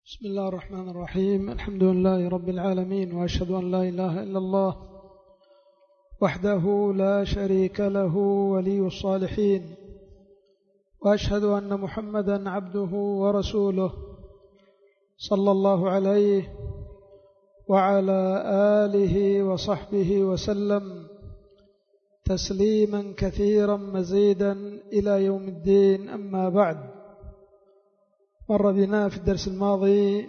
بسم الله الرحمن الرحيم. الحمد لله رب العالمين، وأشهد أن لا إله إلا الله وحده لا شريك له ولي الصالحين، وأشهد أن محمدا عبده ورسوله صلى الله عليه وعلى آله وصحبه وسلم تسليما كثيرا مزيدا إلى يوم الدين. أما بعد، مر بنا في الدرس الماضي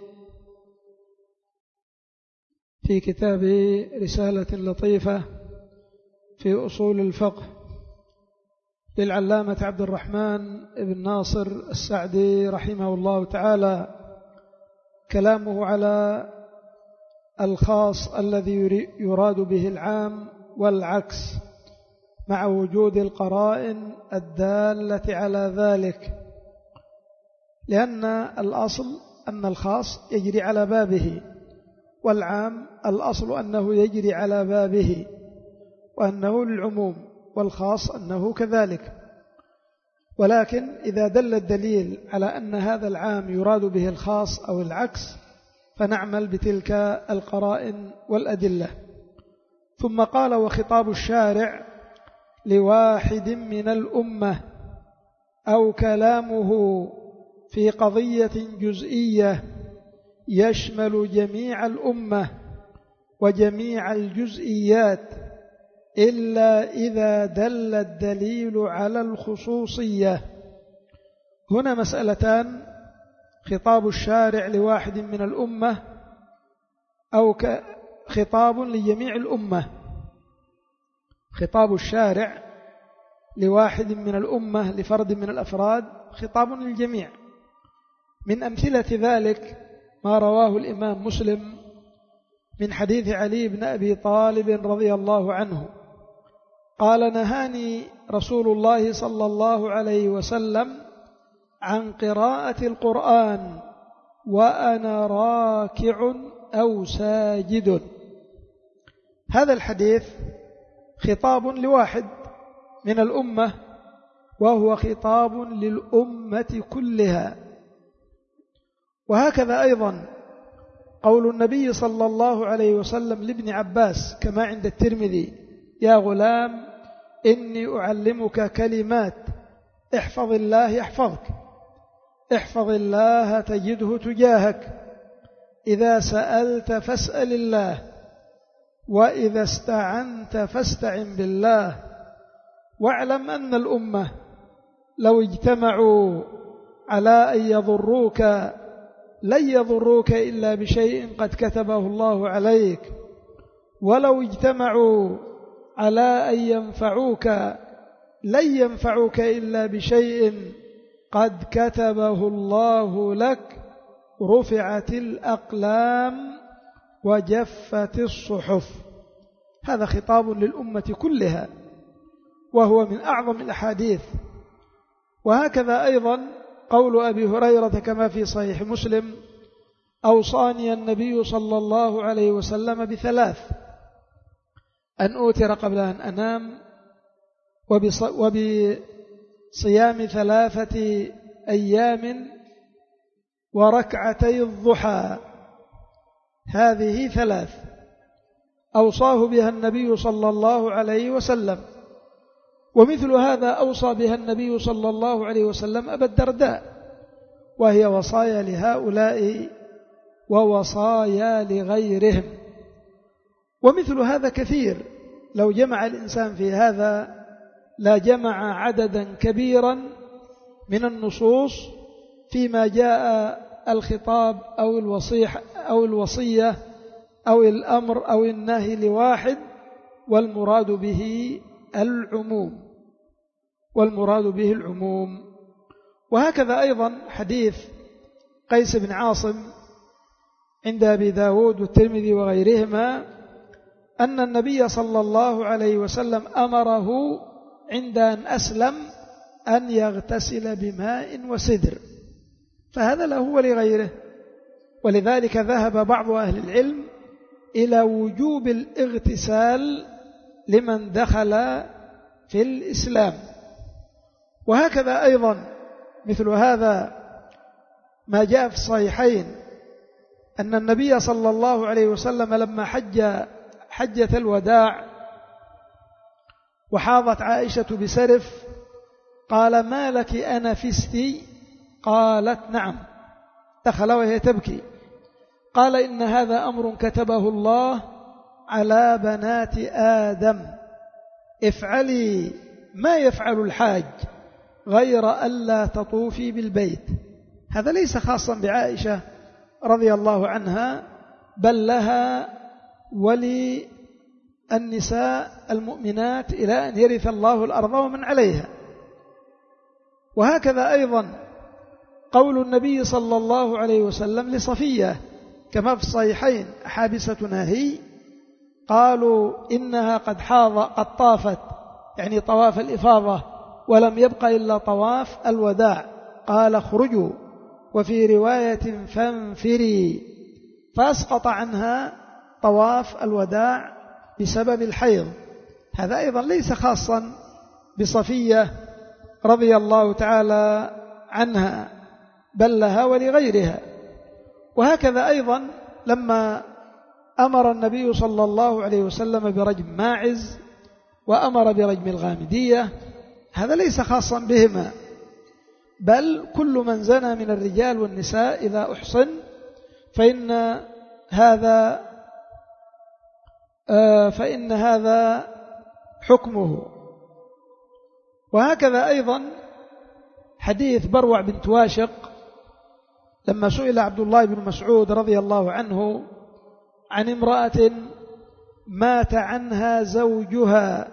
في كتاب رسالة لطيفة في أصول الفقه للعلامة عبد الرحمن بن ناصر السعدي رحمه الله تعالى، كلامه على الخاص الذي يراد به العام والعكس، مع وجود القرائن الدالة على ذلك، لأن الأصل أن الخاص يجري على بابه، والعام الأصل أنه يجري على بابه، وأنه للعموم، والخاص أنه كذلك. ولكن إذا دل الدليل على أن هذا العام يراد به الخاص أو العكس، فنعمل بتلك القرائن والأدلة. ثم قال: وخطاب الشارع لواحد من الأمة أو كلامه في قضية جزئية يشمل جميع الأمة وجميع الجزئيات، إلا إذا دل الدليل على الخصوصية. هنا مسألتان: خطاب الشارع لواحد من الأمة أو خطاب لجميع الأمة. خطاب الشارع لواحد من الأمة لفرد من الأفراد خطاب للجميع. من أمثلة ذلك ما رواه الإمام مسلم من حديث علي بن أبي طالب رضي الله عنه قال: نهاني رسول الله صلى الله عليه وسلم عن قراءة القرآن وأنا راكع أو ساجد. هذا الحديث خطاب لواحد من الأمة، وهو خطاب للأمة كلها. وهكذا أيضا قول النبي صلى الله عليه وسلم لابن عباس كما عند الترمذي: يا غلام إني أعلمك كلمات احفظ الله يحفظك، احفظ الله تجده تجاهك، إذا سألت فاسأل الله، وإذا استعنت فاستعن بالله، واعلم أن الأمة لو اجتمعوا على أن يضروك لن يضروك إلا بشيء قد كتبه الله عليك، ولو اجتمعوا على أن ينفعوك لن ينفعوك إلا بشيء قد كتبه الله لك، رفعت الأقلام وجفت الصحف. هذا خطاب للأمة كلها، وهو من أعظم الأحاديث. وهكذا أيضا قول أبي هريرة كما في صحيح مسلم: أوصاني النبي صلى الله عليه وسلم بثلاث: أن أوتر قبل أن أنام، وبصيام 3 أيام، وركعتي الضحى. هذه 3 أوصاه بها النبي صلى الله عليه وسلم. ومثل هذا أوصى بها النبي صلى الله عليه وسلم أبا الدرداء، وهي وصايا لهؤلاء ووصايا لغيرهم. ومثل هذا كثير، لو جمع الإنسان في هذا لا جمع عددا كبيرا من النصوص فيما جاء الخطاب أو الوصية أو الأمر أو النهي لواحد، والمراد به العموم. وهكذا أيضا حديث قيس بن عاصم عند أبي داود والترمذي وغيرهما أن النبي صلى الله عليه وسلم أمره عند أن أسلم أن يغتسل بماء وسدر، فهذا له ولغيره. ولذلك ذهب بعض أهل العلم إلى وجوب الاغتسال لمن دخل في الإسلام. وهكذا أيضا مثل هذا ما جاء في الصحيحين أن النبي صلى الله عليه وسلم لما حجة الوداع وحاضت عائشة بسرف قال: ما لك أنفستي؟ قالت: نعم. دخل وهي تبكي. قال: إن هذا أمر كتبه الله على بنات آدم، افعلي ما يفعل الحاج غير ألا تطوفي بالبيت. هذا ليس خاصا بعائشة رضي الله عنها، بل لها وللنساء المؤمنات إلى أن يرث الله الأرض ومن عليها. وهكذا أيضا قول النبي صلى الله عليه وسلم لصفية كما في الصحيحين: حابستنا هي، قالوا إنها قد طافت، يعني طواف الإفاضة، ولم يبق إلا طواف الوداع. قال: اخرجوا، وفي رواية: فانفري، فأسقط عنها طواف الوداع بسبب الحيض. هذا أيضا ليس خاصا بصفية رضي الله تعالى عنها، بل لها ولغيرها. وهكذا أيضا لما أمر النبي صلى الله عليه وسلم برجم ماعز وأمر برجم الغامدية، هذا ليس خاصا بهما، بل كل من زنى من الرجال والنساء إذا أحصن فإن هذا حكمه. وهكذا أيضا حديث بروع بنت واشق لما سئل عبد الله بن مسعود رضي الله عنه عن امرأة مات عنها زوجها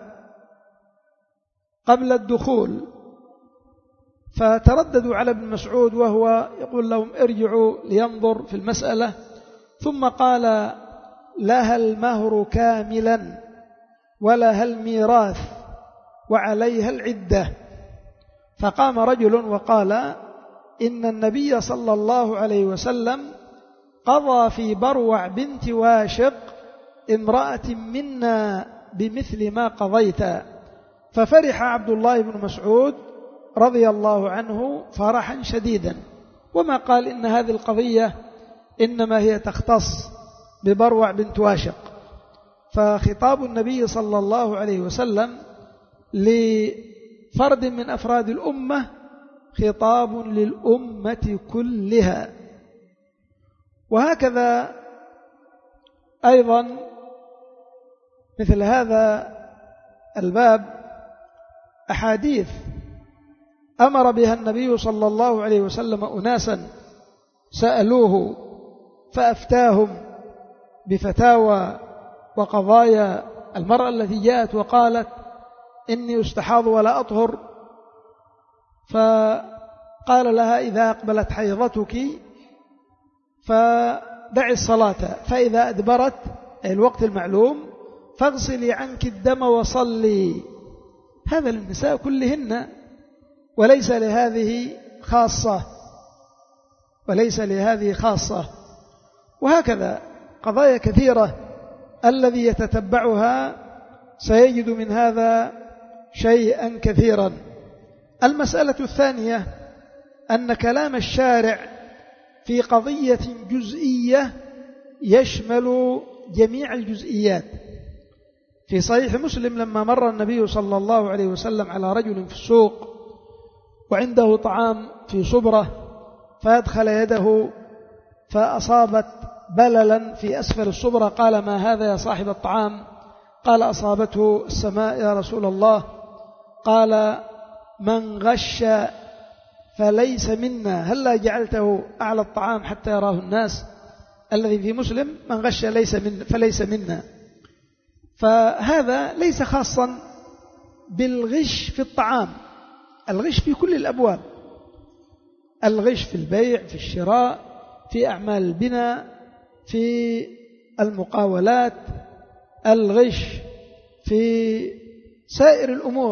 قبل الدخول، فترددوا على ابن مسعود وهو يقول لهم: ارجعوا لينظر في المسألة. ثم قال: لها المهر كاملا ولها الميراث وعليها العدة. فقام رجل وقال: إن النبي صلى الله عليه وسلم قضى في بروع بنت واشق امرأة منا بمثل ما قضيت. ففرح عبد الله بن مسعود رضي الله عنه فرحا شديدا، وما قال إن هذه القضية إنما هي تختص ببروع بنت واشق. فخطاب النبي صلى الله عليه وسلم لفرد من أفراد الأمة خطاب للأمة كلها. وهكذا أيضا مثل هذا الباب أحاديث أمر بها النبي صلى الله عليه وسلم أناسا سألوه فأفتاهم بفتاوى وقضايا المرأة التي جاءت وقالت: إني أستحاض ولا أطهر، فقال لها: إذا أقبلت حيضتك فدعي الصلاة، فإذا أدبرت أي الوقت المعلوم فاغسلي عنك الدم وصلي. هذا للنساء كلهن، وليس لهذه خاصة. وهكذا قضايا كثيرة الذي يتتبعها سيجد من هذا شيئا كثيرا. المسألة الثانية أن كلام الشارع في قضية جزئية يشمل جميع الجزئيات. في صحيح مسلم لما مر النبي صلى الله عليه وسلم على رجل في السوق وعنده طعام في صبرة، فأدخل يده فأصابت بللا في أسفل الصبرة. قال: ما هذا يا صاحب الطعام؟ قال: أصابته السماء يا رسول الله. قال: من غش فليس منا، هلا جعلته أعلى الطعام حتى يراه الناس؟ الذي في مسلم: من غش فليس منا. فهذا ليس خاصا بالغش في الطعام، الغش في كل الأبواب، الغش في البيع، في الشراء، في أعمال البناء، في المقاولات، الغش في سائر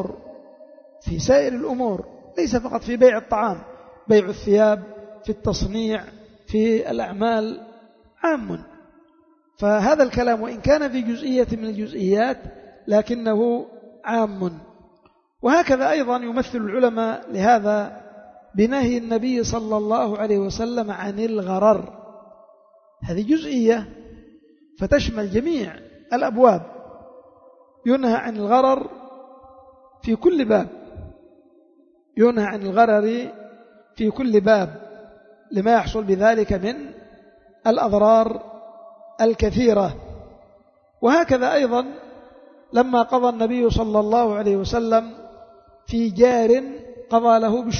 الأمور، ليس فقط في بيع الطعام، بيع الثياب، في التصنيع، في الأعمال، عام. فهذا الكلام وإن كان في جزئية من الجزئيات لكنه عام. وهكذا أيضا يمثل العلماء لهذا بنهي النبي صلى الله عليه وسلم عن الغرر. هذه جزئية فتشمل جميع الأبواب. ينهى عن الغرر في كل باب، ينهى عن الغرر في كل باب لما يحصل بذلك من الأضرار الكثيرة. وهكذا أيضا لما قضى النبي صلى الله عليه وسلم في جار قضى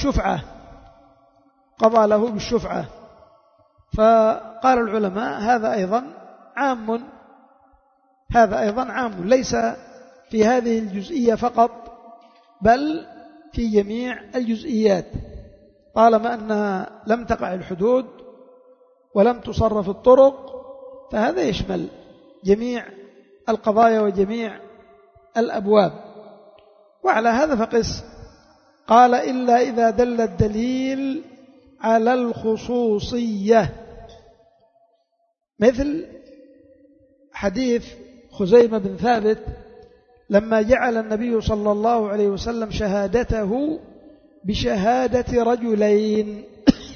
له بالشفعة، فقال العلماء هذا أيضا عام ليس في هذه الجزئية فقط بل في جميع الجزئيات، طالما أنها لم تقع الحدود ولم تصرف الطرق فهذا يشمل جميع القضايا وجميع الأبواب. وعلى هذا فقس قال إلا إذا دل الدليل على الخصوصية، مثل حديث خزيمة بن ثابت لما جعل النبي صلى الله عليه وسلم شهادته بشهادة رجلين.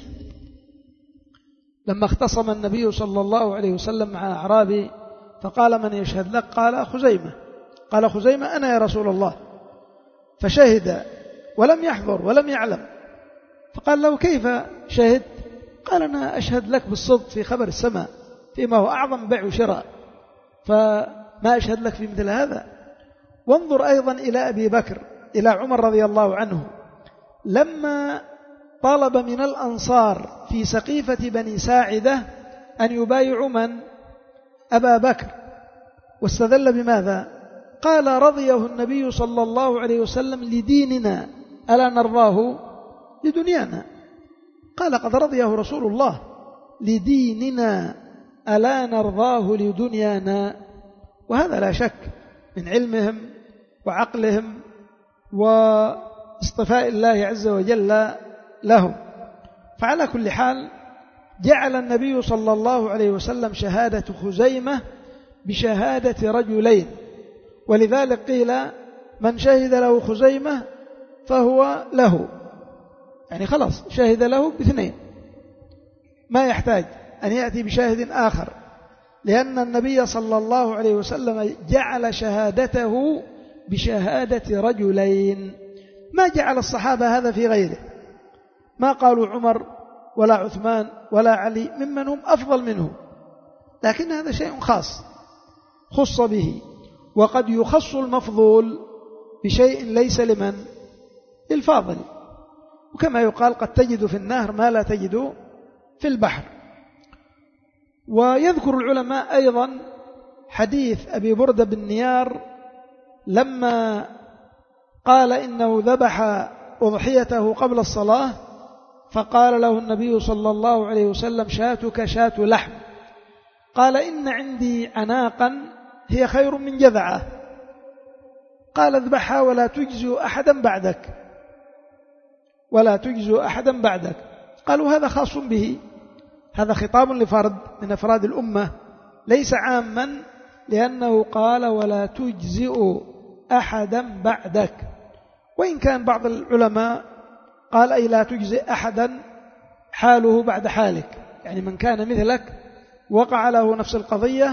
لما اختصم النبي صلى الله عليه وسلم مع أعرابي فقال من يشهد لك؟ قال خزيمة. قال خزيمة أنا يا رسول الله، فشهد ولم يحضر ولم يعلم، فقال له كيف شهد؟ قال أنا أشهد لك بالصدق في خبر السماء فيما هو أعظم بيع وشراء، فما أشهد لك في مثل هذا. وانظر أيضا إلى أبي بكر إلى عمر رضي الله عنه لما طلب من الأنصار في سقيفة بني ساعدة أن يبايعوا من؟ أبا بكر، واستدل بماذا؟ قال رضيه النبي صلى الله عليه وسلم لديننا ألا نرضاه لدنيانا. قال قد رضيه رسول الله لديننا ألا نرضاه لدنيانا. وهذا لا شك من علمهم وعقلهم واصطفاء الله عز وجل لهم. فعلى كل حال جعل النبي صلى الله عليه وسلم شهادة خزيمة بشهادة رجلين، ولذلك قيل من شهد له خزيمة فهو له، يعني خلاص شهد له باثنين، ما يحتاج أن يأتي بشاهد آخر، لأن النبي صلى الله عليه وسلم جعل شهادته بشهادة رجلين، ما جعل الصحابة هذا في غيره، ما قالوا عمر ولا عثمان ولا علي ممن هم أفضل منه، لكن هذا شيء خاص خص به. وقد يخص المفضول بشيء ليس لمن؟ للفاضل. وكما يقال قد تجد في النهر ما لا تجد في البحر. ويذكر العلماء أيضا حديث أبي بردة بن نيار لما قال إنه ذبح أضحيته قبل الصلاة، فقال له النبي صلى الله عليه وسلم شاتك شات لحم، قال إن عندي عناقا هي خير من جذعة، قال اذبحها ولا تجزئ أحدا بعدك، ولا تجزئ أحدا بعدك. قالوا هذا خاص به، هذا خطاب لفرد من أفراد الأمة ليس عاما، لأنه قال ولا تجزئ أحدا بعدك. وإن كان بعض العلماء قال أي لا تجزئ أحدا حاله بعد حالك، يعني من كان مثلك وقع له نفس القضية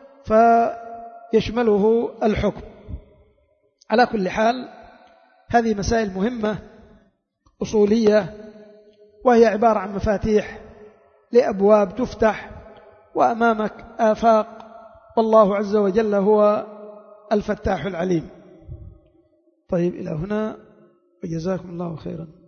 فيشمله الحكم. على كل حال هذه مسائل مهمة أصولية، وهي عبارة عن مفاتيح لأبواب تفتح وأمامك آفاق، والله عز وجل هو الفتاح العليم. طيب إلى هنا وجزاكم الله خيرا.